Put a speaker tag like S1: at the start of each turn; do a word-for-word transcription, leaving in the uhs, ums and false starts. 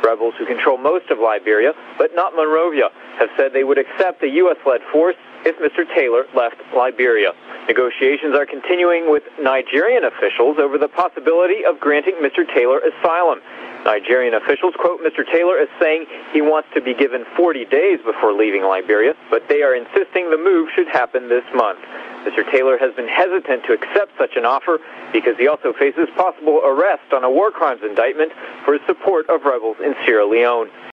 S1: rebels who control most of Liberia, but not Monrovia, have said they would accept a U S-led force if Mister Taylor left Liberia. Negotiations are continuing with Nigerian officials over the possibility of granting Mister Taylor asylum. Nigerian officials quote Mister Taylor as saying he wants to be given forty days before leaving Liberia, but they are insisting the move should happen this month. Mister Taylor has been hesitant to accept such an offer because he also faces possible arrest on a war crimes indictment for his support of rebels in Sierra Leone.